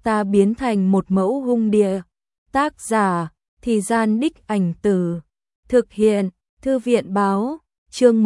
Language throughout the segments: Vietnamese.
ta biến thành một mẫu hung địa. Tác giả, Thì Gian Đích Ảnh Từ. Thực hiện, Thư viện Báo. Chương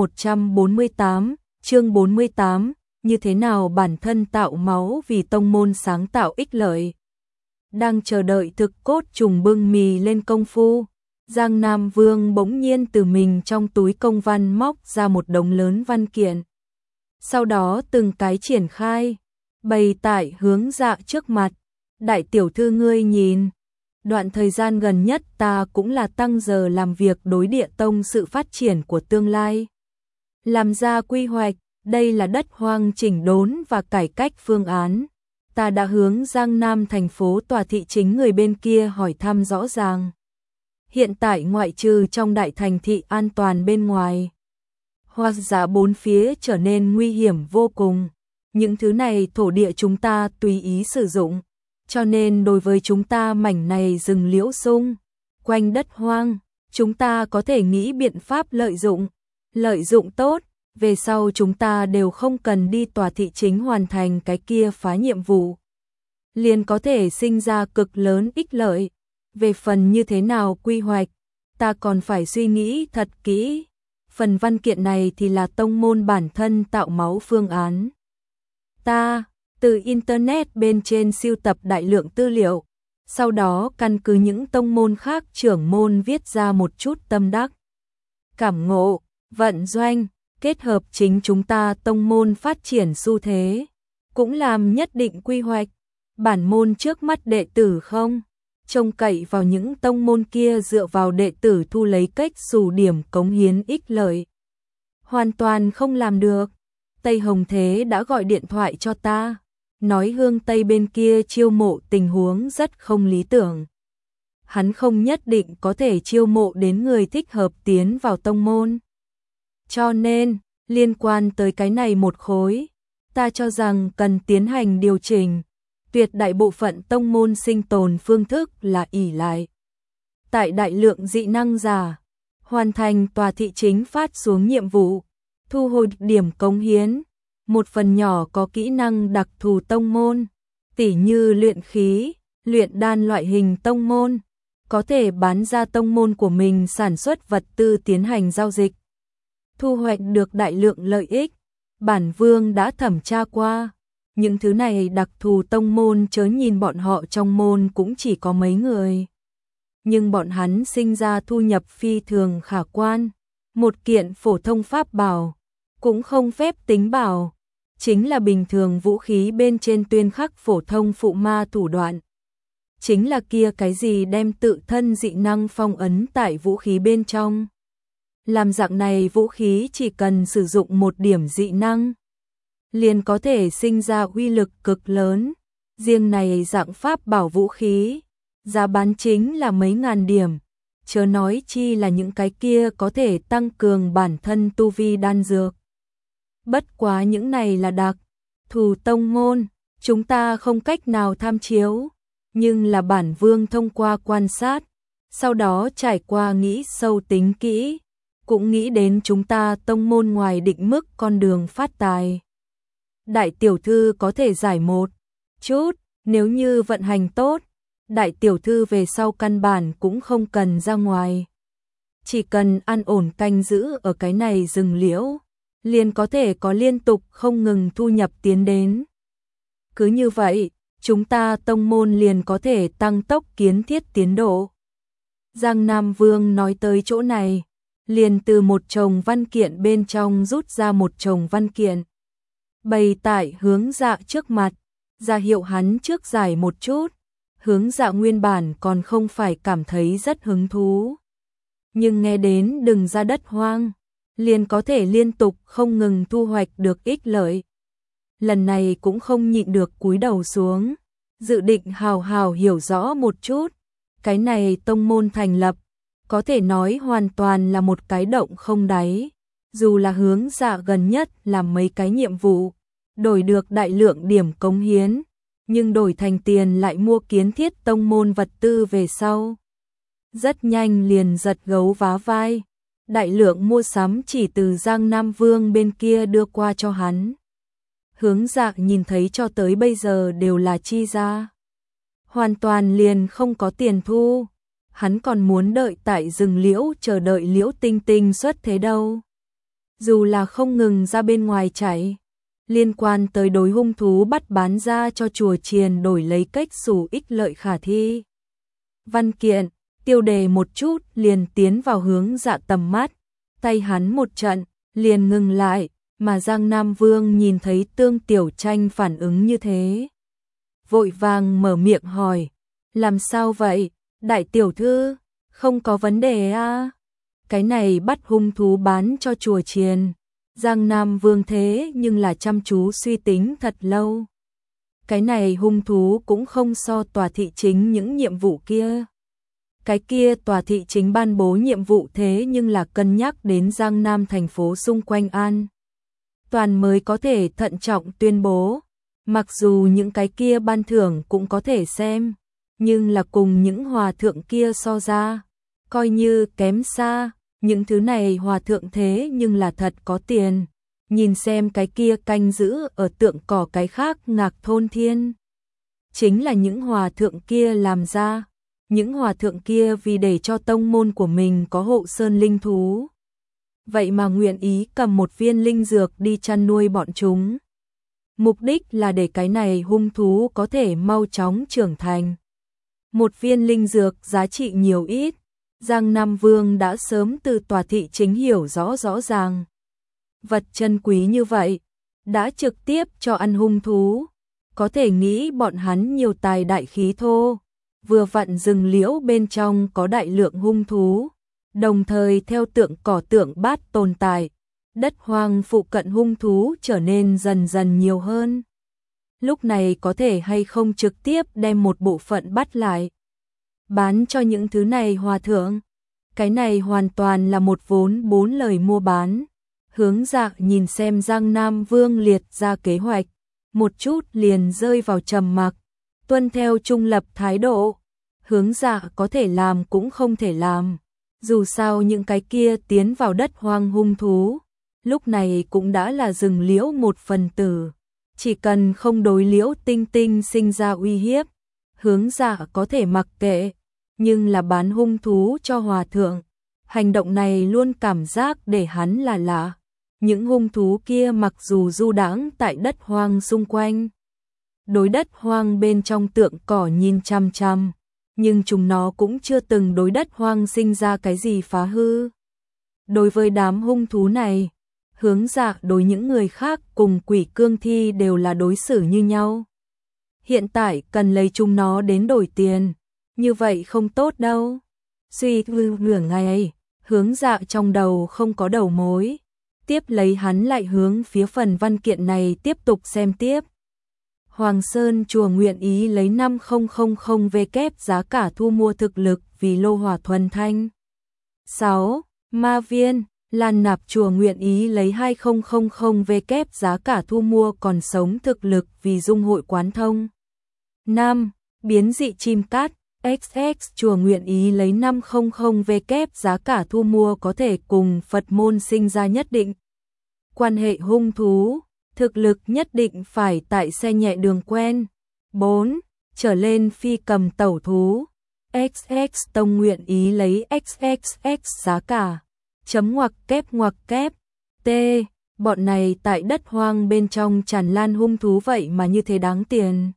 148, như thế nào bản thân tạo máu vì tông môn sáng tạo ích lợi. Đang chờ đợi thực cốt trùng bưng mì lên công phu, Giang Nam Vương bỗng nhiên từ mình trong túi công văn móc ra một đống lớn văn kiện. Sau đó từng cái triển khai, bày tại Hướng Dạ trước mặt. Đại tiểu thư ngươi nhìn, đoạn thời gian gần nhất ta cũng là tăng giờ làm việc đối địa tông sự phát triển của tương lai. Làm ra quy hoạch, đây là đất hoang chỉnh đốn và cải cách phương án. Ta đã hướng Giang Nam thành phố tòa thị chính người bên kia hỏi thăm rõ ràng. Hiện tại ngoại trừ trong đại thành thị an toàn bên ngoài, hoặc giả bốn phía trở nên nguy hiểm vô cùng. Những thứ này thổ địa chúng ta tùy ý sử dụng, cho nên đối với chúng ta mảnh này rừng liễu sung, quanh đất hoang, chúng ta có thể nghĩ biện pháp lợi dụng tốt, về sau chúng ta đều không cần đi tòa thị chính hoàn thành cái kia phá nhiệm vụ. Liền có thể sinh ra cực lớn ích lợi. Về phần như thế nào quy hoạch, ta còn phải suy nghĩ thật kỹ. Phần văn kiện này thì là tông môn bản thân tạo máu phương án. Ta từ Internet bên trên sưu tập đại lượng tư liệu, sau đó căn cứ những tông môn khác trưởng môn viết ra một chút tâm đắc, cảm ngộ, vận doanh, kết hợp chính chúng ta tông môn phát triển xu thế, cũng làm nhất định quy hoạch. Bản môn trước mắt đệ tử không trông cậy vào những tông môn kia dựa vào đệ tử thu lấy cách xù điểm cống hiến ích lợi. Hoàn toàn không làm được. Tây Hồng Thế đã gọi điện thoại cho ta, nói Hương Tây bên kia chiêu mộ tình huống rất không lý tưởng. Hắn không nhất định có thể chiêu mộ đến người thích hợp tiến vào tông môn. Cho nên, liên quan tới cái này một khối, ta cho rằng cần tiến hành điều chỉnh. Tuyệt đại bộ phận tông môn sinh tồn phương thức là ỷ lại tại đại lượng dị năng giả, hoàn thành tòa thị chính phát xuống nhiệm vụ, thu hồi điểm cống hiến. Một phần nhỏ có kỹ năng đặc thù tông môn, tỉ như luyện khí, luyện đan loại hình tông môn, có thể bán ra tông môn của mình sản xuất vật tư tiến hành giao dịch, thu hoạch được đại lượng lợi ích. Bản vương đã thẩm tra qua, những thứ này đặc thù tông môn chớ nhìn bọn họ trong môn cũng chỉ có mấy người, nhưng bọn hắn sinh ra thu nhập phi thường khả quan. Một kiện phổ thông pháp bảo, cũng không phép tính bảo, chính là bình thường vũ khí bên trên tuyên khắc phổ thông phụ ma thủ đoạn. Chính là kia cái gì đem tự thân dị năng phong ấn tại vũ khí bên trong. Làm dạng này vũ khí chỉ cần sử dụng một điểm dị năng, liền có thể sinh ra uy lực cực lớn. Riêng này dạng pháp bảo vũ khí, giá bán chính là mấy ngàn điểm, chớ nói chi là những cái kia có thể tăng cường bản thân tu vi đan dược. Bất quá những này là đặc thù tông môn, chúng ta không cách nào tham chiếu, nhưng là bản vương thông qua quan sát, sau đó trải qua nghĩ sâu tính kỹ, cũng nghĩ đến chúng ta tông môn ngoài định mức con đường phát tài. Đại tiểu thư có thể giải một chút, nếu như vận hành tốt, đại tiểu thư về sau căn bản cũng không cần ra ngoài. Chỉ cần an ổn canh giữ ở cái này rừng liễu, liền có thể có liên tục không ngừng thu nhập tiến đến. Cứ như vậy, chúng ta tông môn liền có thể tăng tốc kiến thiết tiến độ. Giang Nam Vương nói tới chỗ này, liền từ một chồng văn kiện bên trong rút ra một chồng văn kiện, bày tại Hướng Dạ trước mặt, ra hiệu hắn trước giải một chút. Hướng Dạ nguyên bản còn không phải cảm thấy rất hứng thú, nhưng nghe đến đừng ra đất hoang, liền có thể liên tục không ngừng thu hoạch được ích lợi. Lần này cũng không nhịn được cúi đầu xuống, dự định hào hào hiểu rõ một chút. Cái này tông môn thành lập, có thể nói hoàn toàn là một cái động không đáy. Dù là Hướng Dạ gần nhất làm mấy cái nhiệm vụ, đổi được đại lượng điểm cống hiến, nhưng đổi thành tiền lại mua kiến thiết tông môn vật tư về sau. Rất nhanh liền giật gấu vá vai, đại lượng mua sắm chỉ từ Giang Nam Vương bên kia đưa qua cho hắn. Hướng Dạ nhìn thấy cho tới bây giờ đều là chi ra. hoàn toàn liền không có tiền thu. Hắn còn muốn đợi tại rừng liễu chờ đợi Liễu Tinh Tinh xuất thế đâu. Dù là không ngừng ra bên ngoài chạy, liên quan tới đối hung thú bắt bán ra cho chùa chiền đổi lấy cách xù ích lợi khả thi. Văn kiện, tiêu đề một chút liền tiến vào hướng Dạ tầm mắt, tay hắn một trận, liền ngừng lại, mà Giang Nam Vương nhìn thấy Tương Tiểu Tranh phản ứng như thế. Vội vàng mở miệng hỏi, làm sao vậy, đại tiểu thư, không có vấn đề à? Cái này bắt hung thú bán cho chùa chiền. Giang Nam Vương thế nhưng là chăm chú suy tính thật lâu. Cái này hung thú cũng không so tòa thị chính những nhiệm vụ kia. Cái kia tòa thị chính ban bố nhiệm vụ thế nhưng là cân nhắc đến Giang Nam thành phố xung quanh an toàn mới có thể thận trọng tuyên bố. Mặc dù những cái kia ban thưởng cũng có thể xem, nhưng là cùng những hòa thượng kia so ra, coi như kém xa. Những thứ này hòa thượng thế nhưng là thật có tiền. Nhìn xem cái kia canh giữ ở tượng cỏ cái khác Ngạc Thôn Thiên. Chính là những hòa thượng kia làm ra. Những hòa thượng kia vì để cho tông môn của mình có hộ sơn linh thú. Vậy mà nguyện ý cầm một viên linh dược đi chăn nuôi bọn chúng. Mục đích là để cái này hung thú có thể mau chóng trưởng thành. Một viên linh dược giá trị nhiều ít. Giang Nam Vương đã sớm từ tòa thị chính hiểu rõ ràng. Vật chân quý như vậy, đã trực tiếp cho ăn hung thú. Có thể nghĩ bọn hắn nhiều tài đại khí thô. Vừa vặn rừng liễu bên trong có đại lượng hung thú. Đồng thời theo tượng cỏ tượng bát tồn tại, đất hoang phụ cận hung thú trở nên dần dần nhiều hơn. Lúc này có thể hay không trực tiếp đem một bộ phận bắt lại. Bán cho những thứ này hòa thượng. Cái này hoàn toàn là một vốn 4 lời mua bán. Hướng Dạ nhìn xem Giang Nam Vương liệt ra kế hoạch, một chút liền rơi vào trầm mặc, tuân theo trung lập thái độ. Hướng Dạ có thể làm cũng không thể làm. Dù sao những cái kia tiến vào đất hoang hung thú, lúc này cũng đã là rừng liễu một phần tử. Chỉ cần không đối Liễu Tinh Tinh sinh ra uy hiếp, Hướng Dạ có thể mặc kệ. Nhưng là bán hung thú cho hòa thượng, hành động này luôn cảm giác để hắn là lạ. Những hung thú kia mặc dù du đãng tại đất hoang xung quanh, đối đất hoang bên trong tượng cỏ nhìn chăm chăm, nhưng chúng nó cũng chưa từng đối đất hoang sinh ra cái gì phá hư. Đối với đám hung thú này, Hướng Dạ đối những người khác cùng Quỷ Cương Thi đều là đối xử như nhau. Hiện tại cần lấy chúng nó đến đổi tiền, như vậy không tốt đâu. Suy nửa ngày, Hướng Dạ trong đầu không có đầu mối. Tiếp lấy hắn lại hướng phía phần văn kiện này tiếp tục xem tiếp. Hoàng Sơn chùa nguyện ý lấy 5000 W giá cả thu mua thực lực vì lô hỏa thuần thanh. 6. Ma Viên, Lan Nạp chùa nguyện ý lấy 2000 W giá cả thu mua còn sống thực lực vì dung hội quán thông. 5. Biến dị chim cát, XX chùa nguyện ý lấy 500 W giá cả thu mua có thể cùng Phật môn sinh ra nhất định quan hệ hung thú, thực lực nhất định phải tại xe nhẹ đường quen. 4. Trở lên phi cầm tẩu thú, XX tông nguyện ý lấy XXX giá cả. Chấm ngoặc kép. T. Bọn này tại đất hoang bên trong tràn lan hung thú vậy mà như thế đáng tiền.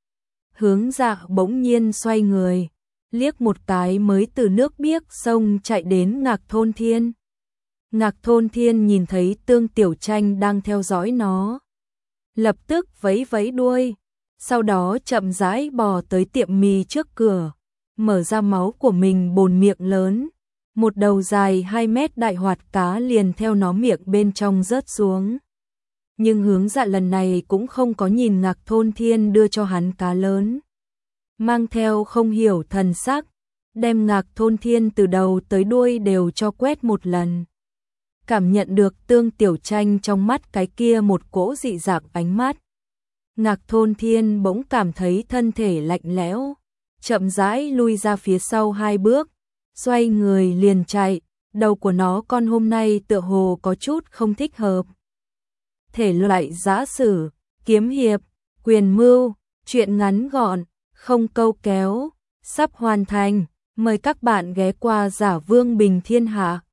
Hướng Dạ bỗng nhiên xoay người, liếc một cái mới từ nước biếc sông chạy đến Ngạc Thôn Thiên. Ngạc Thôn Thiên nhìn thấy Tương Tiểu Tranh đang theo dõi nó, lập tức vẫy vẫy đuôi, sau đó chậm rãi bò tới tiệm mì trước cửa, mở ra máu của mình bồn miệng lớn, một đầu dài 2 mét đại hoạt cá liền theo nó miệng bên trong rớt xuống. Nhưng Hướng Dạ lần này cũng không có nhìn Ngạc Thôn Thiên đưa cho hắn cá lớn, mang theo không hiểu thần sắc, đem Ngạc Thôn Thiên từ đầu tới đuôi đều cho quét một lần. Cảm nhận được Tương Tiểu Tranh trong mắt cái kia một cỗ dị dạng ánh mắt, Ngạc Thôn Thiên bỗng cảm thấy thân thể lạnh lẽo, chậm rãi lui ra phía sau 2 bước, xoay người liền chạy. Đầu của nó con hôm nay tựa hồ có chút không thích hợp. Thể loại giã sử, kiếm hiệp, quyền mưu, truyện ngắn gọn, không câu kéo, sắp hoàn thành, mời các bạn ghé qua Giả Vương Bình Thiên Hạ.